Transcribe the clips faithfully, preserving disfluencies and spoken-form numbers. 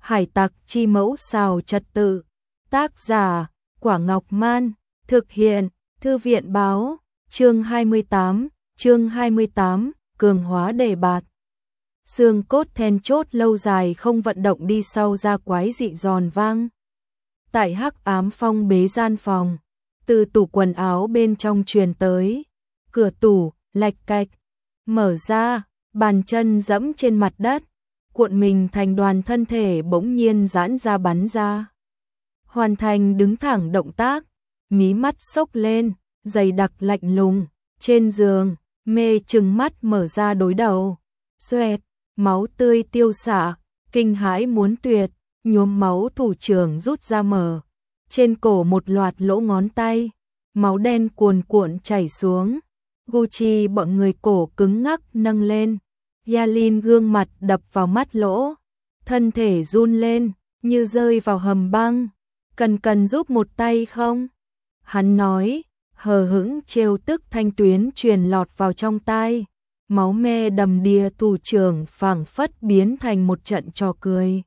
Hải tặc chi mẫu xào trật tự. Tác giả, Quả Ngọc Man. Thực hiện, Thư viện Báo. Chương hai mươi tám, chương hai mươi tám, cường hóa đề bạt. Xương cốt then chốt lâu dài không vận động đi sau ra quái dị giòn vang. Tại hắc ám phong bế gian phòng, từ tủ quần áo bên trong truyền tới. Cửa tủ, lạch cạch, mở ra, bàn chân dẫm trên mặt đất, cuộn mình thành đoàn thân thể bỗng nhiên giãn ra bắn ra. Hoàn thành đứng thẳng động tác, mí mắt xốc lên, dày đặc lạnh lùng, trên giường, mê trừng mắt mở ra đối đầu. Xoẹt, máu tươi tiêu xạ, kinh hãi muốn tuyệt, nhuốm máu thủ trưởng rút ra mở. Trên cổ một loạt lỗ ngón tay, máu đen cuồn cuộn chảy xuống. Gucci bọn người cổ cứng ngắc nâng lên. Yalin gương mặt đập vào mắt lỗ, thân thể run lên, như rơi vào hầm băng. Cần cần giúp một tay không? Hắn nói, hờ hững trêu tức thanh tuyến truyền lọt vào trong tai. Máu me đầm đìa thủ trưởng phảng phất biến thành một trận trò cười.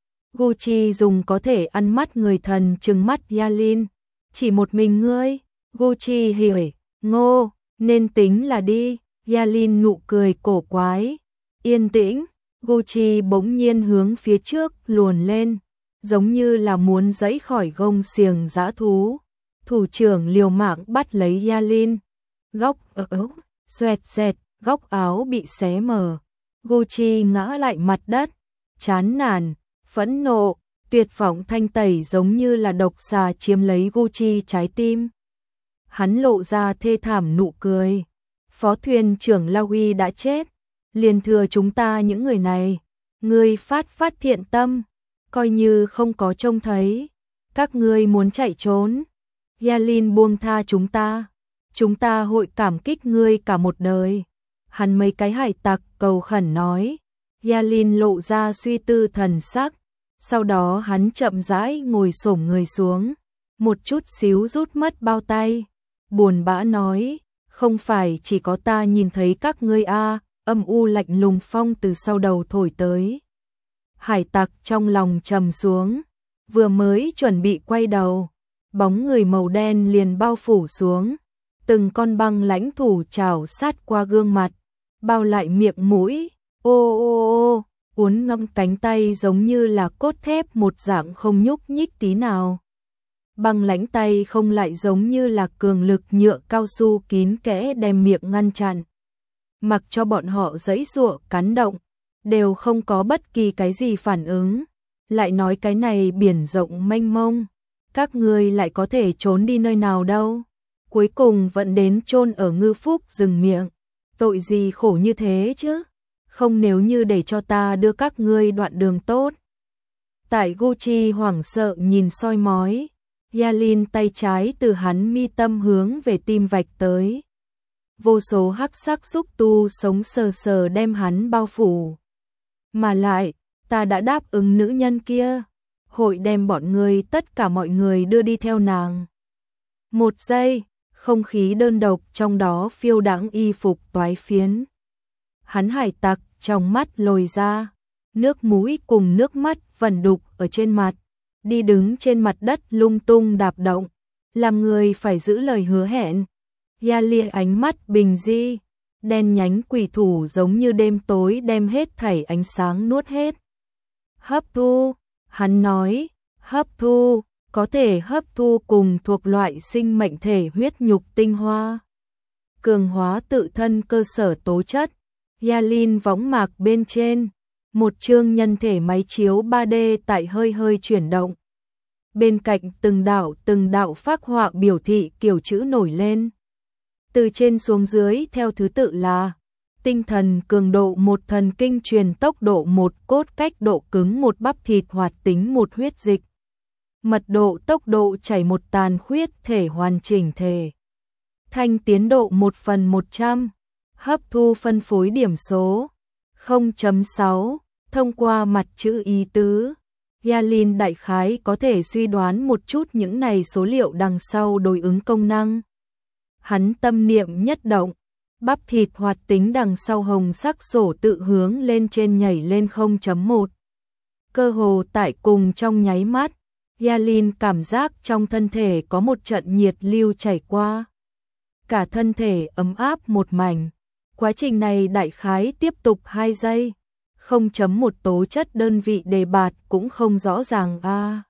Gucci dùng có thể ăn mắt người thần trừng mắt Yalin. Chỉ một mình ngươi? Gucci hiểu, ngô, nên tính là đi. Yalin nụ cười cổ quái. Yên tĩnh, Gucci bỗng nhiên hướng phía trước luồn lên, giống như là muốn giãy khỏi gông xiềng dã thú. Thủ trưởng liều mạng bắt lấy Yalin. Góc áo, xoẹt xẹt, góc áo bị xé mở. Gucci ngã lại mặt đất, chán nản, phẫn nộ, tuyệt vọng thanh tẩy giống như là độc xà chiếm lấy Gucci trái tim. Hắn lộ ra thê thảm nụ cười. Phó thuyền trưởng La Huy đã chết, liền thừa chúng ta những người này. Ngươi phát phát thiện tâm, coi như không có trông thấy. Các ngươi muốn chạy trốn, Yalin buông tha chúng ta, chúng ta hội cảm kích ngươi cả một đời. Hắn mấy cái hải tặc cầu khẩn nói. Yalin lộ ra suy tư thần sắc, sau đó hắn chậm rãi ngồi xổm người xuống, một chút xíu rút mất bao tay, buồn bã nói, không phải chỉ có ta nhìn thấy các ngươi a. Âm u lạnh lùng phong từ sau đầu thổi tới. Hải tặc trong lòng trầm xuống, vừa mới chuẩn bị quay đầu, bóng người màu đen liền bao phủ xuống, từng con băng lãnh thủ chảo sát qua gương mặt, bao lại miệng mũi, ô ô ô, uốn ngong cánh tay giống như là cốt thép một dạng không nhúc nhích tí nào. Băng lãnh tay không lại giống như là cường lực nhựa cao su kín kẽ đem miệng ngăn chặn. Mặc cho bọn họ giãy giụa cắn động, đều không có bất kỳ cái gì phản ứng. Lại nói cái này biển rộng mênh mông, các ngươi lại có thể trốn đi nơi nào đâu. Cuối cùng vẫn đến chôn ở Ngư Phúc rừng miệng. Tội gì khổ như thế chứ? Không nếu như để cho ta đưa các ngươi đoạn đường tốt. Tại Gucci hoảng sợ nhìn soi mói, Yalin tay trái từ hắn mi tâm hướng về tim vạch tới. Vô số hắc sắc xúc tu sống sờ sờ đem hắn bao phủ. Mà lại, ta đã đáp ứng nữ nhân kia, hội đem bọn ngươi tất cả mọi người đưa đi theo nàng. Một giây, không khí đơn độc trong đó phiêu đãng y phục toái phiến. Hắn hải tặc trong mắt lồi ra, nước mũi cùng nước mắt vẩn đục ở trên mặt, đi đứng trên mặt đất lung tung đạp động, làm người phải giữ lời hứa hẹn. Yalin ánh mắt bình di, đen nhánh quỷ thủ giống như đêm tối đem hết thảy ánh sáng nuốt hết. Hấp thu, hắn nói, hấp thu, có thể hấp thu cùng thuộc loại sinh mệnh thể huyết nhục tinh hoa. Cường hóa tự thân cơ sở tố chất. Yalin võng mạc bên trên, một chương nhân thể máy chiếu ba D tại hơi hơi chuyển động. Bên cạnh từng đạo từng đạo phác họa biểu thị kiểu chữ nổi lên. Từ trên xuống dưới theo thứ tự là tinh thần cường độ một, thần kinh truyền tốc độ một, cốt cách độ cứng một, bắp thịt hoạt tính một, huyết dịch mật độ tốc độ chảy một, tàn khuyết thể hoàn chỉnh thể thanh tiến độ một phần một trăm, hấp thu phân phối điểm số không chấm sáu. Thông qua mặt chữ ý tứ, Yalin đại khái có thể suy đoán một chút những này số liệu đằng sau đối ứng công năng. Hắn tâm niệm nhất động, bắp thịt hoạt tính đằng sau hồng sắc sổ tự hướng lên trên nhảy lên không chấm một. Cơ hồ tại cùng trong nháy mắt, Yalin cảm giác trong thân thể có một trận nhiệt lưu chảy qua. Cả thân thể ấm áp một mảnh. Quá trình này đại khái tiếp tục hai giây. không chấm một tố chất đơn vị đề bạt cũng không rõ ràng a. À.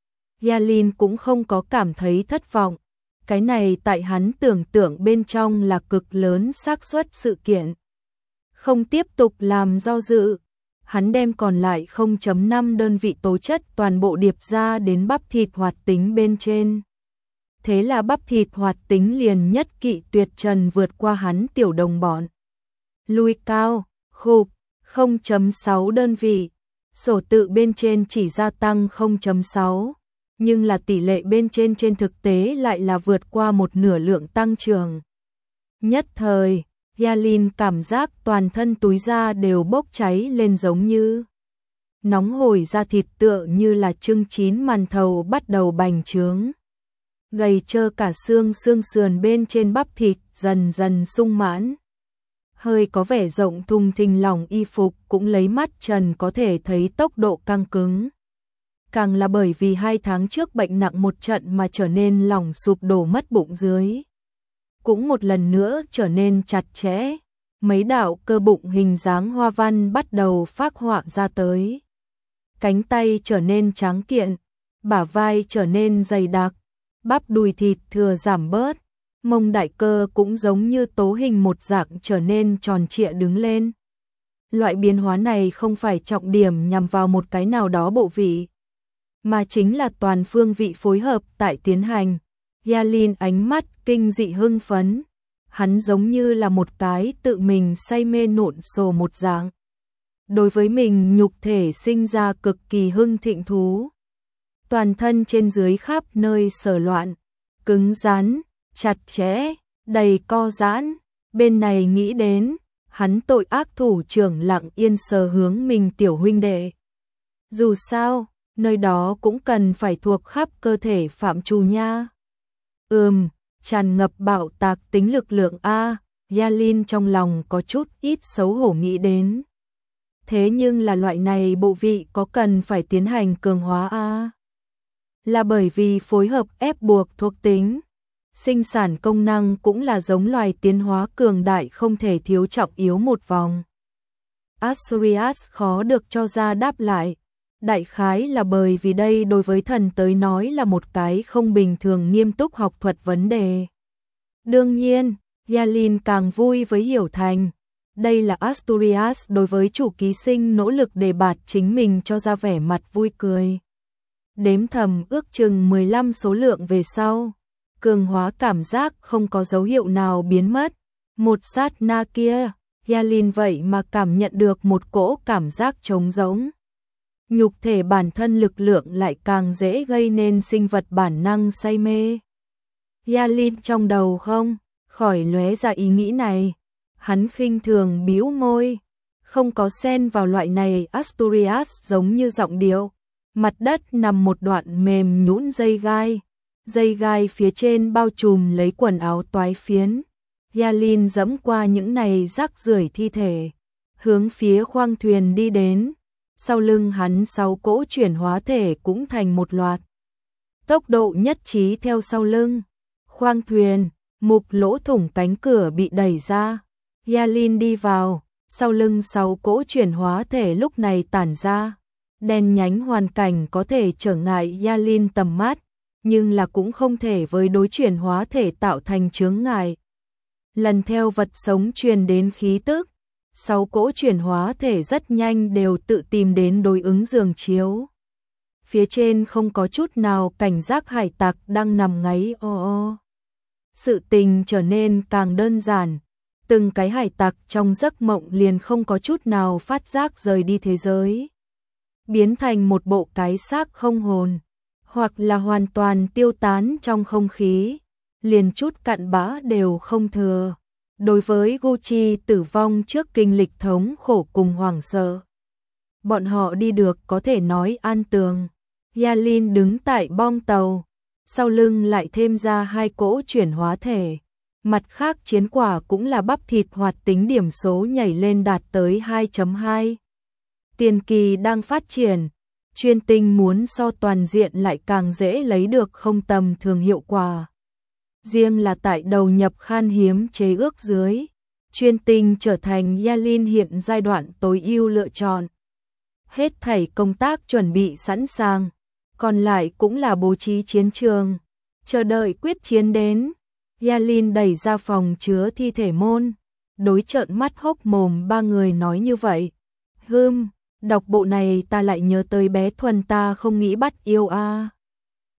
Yalin cũng không có cảm thấy thất vọng. Cái này tại hắn tưởng tượng bên trong là cực lớn xác suất sự kiện. Không tiếp tục làm do dự. Hắn đem còn lại không chấm năm đơn vị tố chất toàn bộ điệp ra đến bắp thịt hoạt tính bên trên. Thế là bắp thịt hoạt tính liền nhất kỵ tuyệt trần vượt qua hắn tiểu đồng bọn. Lui cao, khục, không chấm sáu đơn vị. Sổ tự bên trên chỉ gia tăng không chấm sáu, nhưng là tỷ lệ bên trên trên thực tế lại là vượt qua một nửa lượng tăng trưởng. Nhất thời, Yalin cảm giác toàn thân túi da đều bốc cháy lên giống như nóng hổi, da thịt tựa như là trưng chín màn thầu bắt đầu bành trướng. Gầy trơ cả xương xương sườn bên trên bắp thịt dần dần sung mãn. Hơi có vẻ rộng thùng thình lỏng y phục cũng lấy mắt trần có thể thấy tốc độ căng cứng. Càng là bởi vì hai tháng trước bệnh nặng một trận mà trở nên lỏng sụp đổ mất bụng dưới. Cũng một lần nữa trở nên chặt chẽ, mấy đạo cơ bụng hình dáng hoa văn bắt đầu phác họa ra tới. Cánh tay trở nên tráng kiện, bả vai trở nên dày đặc, bắp đùi thịt thừa giảm bớt, mông đại cơ cũng giống như tố hình một dạng trở nên tròn trịa đứng lên. Loại biến hóa này không phải trọng điểm nhằm vào một cái nào đó bộ vị, mà chính là toàn phương vị phối hợp tại tiến hành. Yalin ánh mắt kinh dị hưng phấn, hắn giống như là một cái tự mình say mê nộn sổ một dạng. Đối với mình nhục thể sinh ra cực kỳ hưng thịnh thú. Toàn thân trên dưới khắp nơi sờ loạn, cứng rắn, chặt chẽ, đầy co giãn. Bên này nghĩ đến, hắn tội ác thủ trưởng lặng yên sờ hướng mình tiểu huynh đệ. Dù sao, nơi đó cũng cần phải thuộc khắp cơ thể phạm trù nha. Ừm, tràn ngập bạo tạc tính lực lượng a. Yalin trong lòng có chút ít xấu hổ nghĩ đến. Thế nhưng là loại này bộ vị có cần phải tiến hành cường hóa a? Là bởi vì phối hợp ép buộc thuộc tính, sinh sản công năng cũng là giống loài tiến hóa cường đại không thể thiếu trọng yếu một vòng. Asturias khó được cho ra đáp lại. Đại khái là bởi vì đây đối với thần tới nói là một cái không bình thường nghiêm túc học thuật vấn đề. Đương nhiên, Yalin càng vui với hiểu thành. Đây là Asturias đối với chủ ký sinh nỗ lực đề bạt chính mình cho ra vẻ mặt vui cười. Đếm thầm ước chừng mười lăm số lượng về sau. Cường hóa cảm giác không có dấu hiệu nào biến mất. Một sát na kia, Yalin vậy mà cảm nhận được một cỗ cảm giác trống rỗng. Nhục thể bản thân lực lượng lại càng dễ gây nên sinh vật bản năng say mê. Yalin trong đầu không khỏi lóe ra ý nghĩ này. Hắn khinh thường bĩu môi, không có xen vào loại này. Asturias giống như giọng điệu. Mặt đất nằm một đoạn mềm nhũn dây gai. Dây gai phía trên bao trùm lấy quần áo toái phiến. Yalin dẫm qua những này rác rưởi thi thể, hướng phía khoang thuyền đi đến. Sau lưng hắn sáu cỗ chuyển hóa thể cũng thành một loạt. Tốc độ nhất trí theo sau lưng. Khoang thuyền, mục lỗ thủng cánh cửa bị đẩy ra. Yalin đi vào, sau lưng sáu cỗ chuyển hóa thể lúc này tản ra. Đen nhánh hoàn cảnh có thể trở ngại Yalin tầm mắt, nhưng là cũng không thể với đối chuyển hóa thể tạo thành chướng ngại. Lần theo vật sống truyền đến khí tức, sáu cỗ chuyển hóa thể rất nhanh đều tự tìm đến đối ứng giường chiếu. Phía trên không có chút nào cảnh giác hải tặc đang nằm ngáy o o. Sự tình trở nên càng đơn giản. Từng cái hải tặc trong giấc mộng liền không có chút nào phát giác rời đi thế giới. Biến thành một bộ cái xác không hồn, hoặc là hoàn toàn tiêu tán trong không khí, liền chút cặn bã đều không thừa. Đối với Gucci tử vong trước kinh lịch thống khổ cùng hoảng sợ, bọn họ đi được có thể nói an tường. Yalin đứng tại bong tàu, sau lưng lại thêm ra hai cỗ chuyển hóa thể. Mặt khác chiến quả cũng là bắp thịt hoạt tính điểm số nhảy lên đạt tới hai chấm hai. Tiền kỳ đang phát triển, chuyên tinh muốn so toàn diện lại càng dễ lấy được không tầm thường hiệu quả. Riêng là tại đầu nhập khan hiếm chế ước dưới, chuyên tinh trở thành Yalin hiện giai đoạn tối ưu lựa chọn. Hết thảy công tác chuẩn bị sẵn sàng, còn lại cũng là bố trí chiến trường, chờ đợi quyết chiến đến. Yalin đẩy ra phòng chứa thi thể môn, đối trợn mắt hốc mồm ba người nói như vậy. Hừm, đọc bộ này ta lại nhớ tới bé Thuần ta không nghĩ bắt yêu a. À.